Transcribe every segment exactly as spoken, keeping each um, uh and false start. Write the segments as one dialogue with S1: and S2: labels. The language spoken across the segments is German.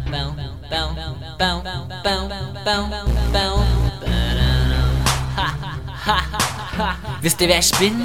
S1: Wisst ihr, wer ich bin?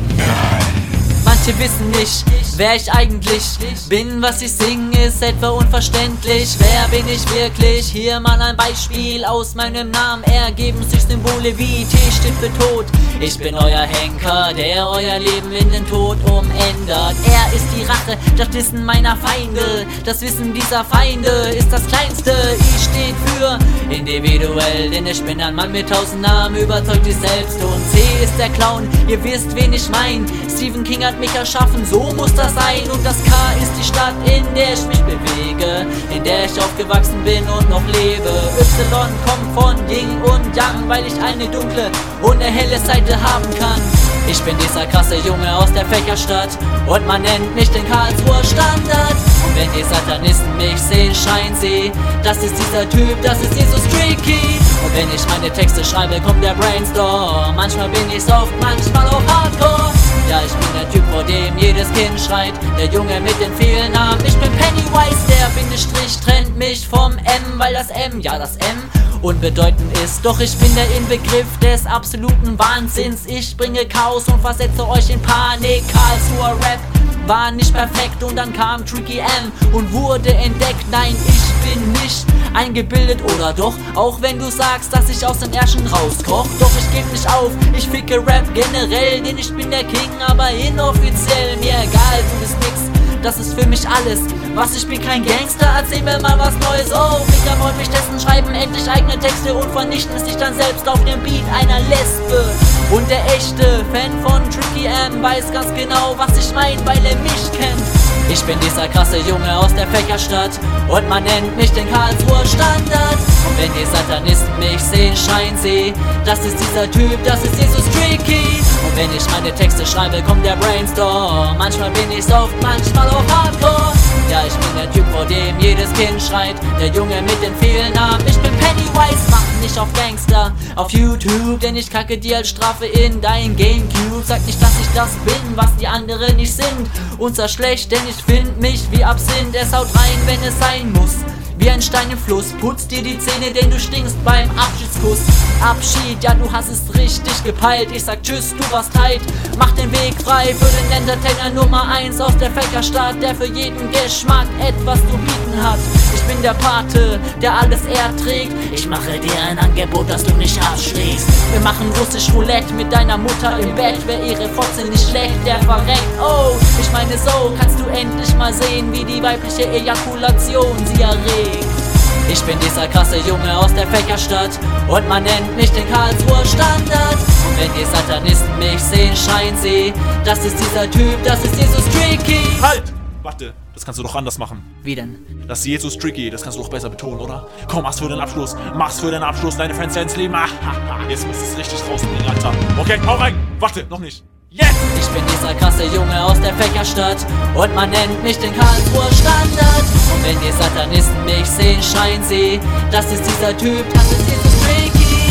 S1: Manche wissen nicht, wer ich eigentlich bin. Was ich sing, ist etwa unverständlich. Wer bin ich wirklich? Hier mal ein Beispiel. Aus meinem Namen ergeben sich Symbole wie T steht für Tod. Ich bin euer Henker, der euer Leben in den Tod umändert. Er ist die Rache, das Wissen meiner Feinde. Das Wissen dieser Feinde ist das Kleinste. I steht für individuell, denn ich bin ein Mann mit tausend Namen. Überzeugt dich selbst. Und C ist der Clown, ihr wisst, wen ich mein. Stephen King hat mich erschaffen, so muss das sein. Und das K ist die Stadt, in der ich mich bewege, in der ich aufgewachsen bin und noch lebe. Y kommt von Yin und Yang, weil ich eine dunkle und eine helle Seite haben kann. Ich bin dieser krasse Junge aus der Fächerstadt und man nennt mich den Karlsruher Standard. Und wenn die Satanisten mich sehen, schreien sie, das ist dieser Typ, das ist Jesus Tricky. Und wenn ich meine Texte schreibe, kommt der Brainstorm. Manchmal bin ich soft, manchmal auch hardcore. Ja, ich bin der Typ, vor dem jedes Kind schreit, der Junge mit den vielen Namen. Ich bin Pennywise, der Bindestrich trennt mich vom M, weil das M, ja das M, unbedeutend ist. Doch ich bin der Inbegriff des absoluten Wahnsinns. Ich bringe Chaos und versetze euch in Panik. Karlsruher Rap war nicht perfekt und dann kam Tricky M und wurde entdeckt. Nein, ich bin nicht eingebildet, oder doch? Auch wenn du sagst, dass ich aus dem Ärschen rauskoch. Doch ich geb nicht auf, ich ficke Rap generell, denn ich bin der King, aber inoffiziell. Mir egal, du bist nix, das ist für mich alles. Was, ich bin kein Gangster, erzähl mir mal was Neues. Oh, Ficker wollen mich testen, schreiben endlich eigene Texte und vernichten sich dann selbst auf dem Beat einer Lesbe. Und der echte Fan von Tricky M weiß ganz genau, was ich mein, weil er mich kennt. Ich bin dieser krasse Junge aus der Fächerstadt und man nennt mich den Karlsruher Standard. Und wenn die Satanisten mich sehen, schreien sie, das ist dieser Typ, das ist Jesus Tricky. Und wenn ich meine Texte schreibe, kommt der Brainstorm. Manchmal bin ich soft, manchmal auch hardcore. Ja, ich bin der Typ, vor dem jedes Kind schreit, der Junge mit den vielen Namen. Ich bin Pennywise, mach nicht auf Gangster auf YouTube, denn ich kacke dir als Strafe in dein Gamecube. Sag nicht, dass ich das bin, was die anderen nicht sind. Unser schlecht, denn ich find mich wie Absinth. Es haut rein, wenn es sein muss, wie ein Stein im Fluss. Putz dir die Zähne, denn du stinkst beim Abschiedskuss. Abschied, ja, du hast es richtig gepeilt. Ich sag tschüss, du warst tight. Mach den Weg frei für den Entertainer Nummer eins aus der Fächerstadt, der für jeden Geschmack etwas zu bieten hat. Ich bin der Pate, der alles erträgt. Ich mache dir ein Angebot, das du nicht abschlägst. Wir machen russisch Roulette mit deiner Mutter im Bett. Wer ihre Fotze nicht schlägt, der verreckt. Oh, ich meine, so kannst du endlich mal sehen, wie die weibliche Ejakulation sie erregt. Ich bin dieser krasse Junge aus der Fächerstadt und man nennt mich den Karlsruher Standard. Und wenn die Satanisten mich sehen, schreien sie, das ist dieser Typ, das ist Jesus Tricky.
S2: Halt! Warte, das kannst du doch anders machen.
S1: Wie denn?
S2: Das ist Jesus Tricky, das kannst du doch besser betonen, oder? Komm, mach's für den Abschluss, mach's für den Abschluss, deine Fans werden's lieben. Jetzt musst du es richtig rausbringen, Alter. Okay, hau rein! Warte, noch nicht. Yes!
S1: Ich bin dieser krasse Junge aus der Fächerstadt und man nennt mich den Karlsruher Standard. Und wenn die Satanisten mich sehen, schreien sie, das ist dieser Typ, das ist Jesus Tricky.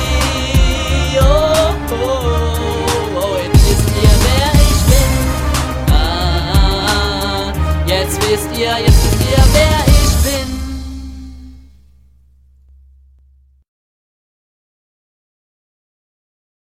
S1: Oh, oh, oh, oh, jetzt wisst ihr, wer ich bin. Ah, jetzt wisst ihr, jetzt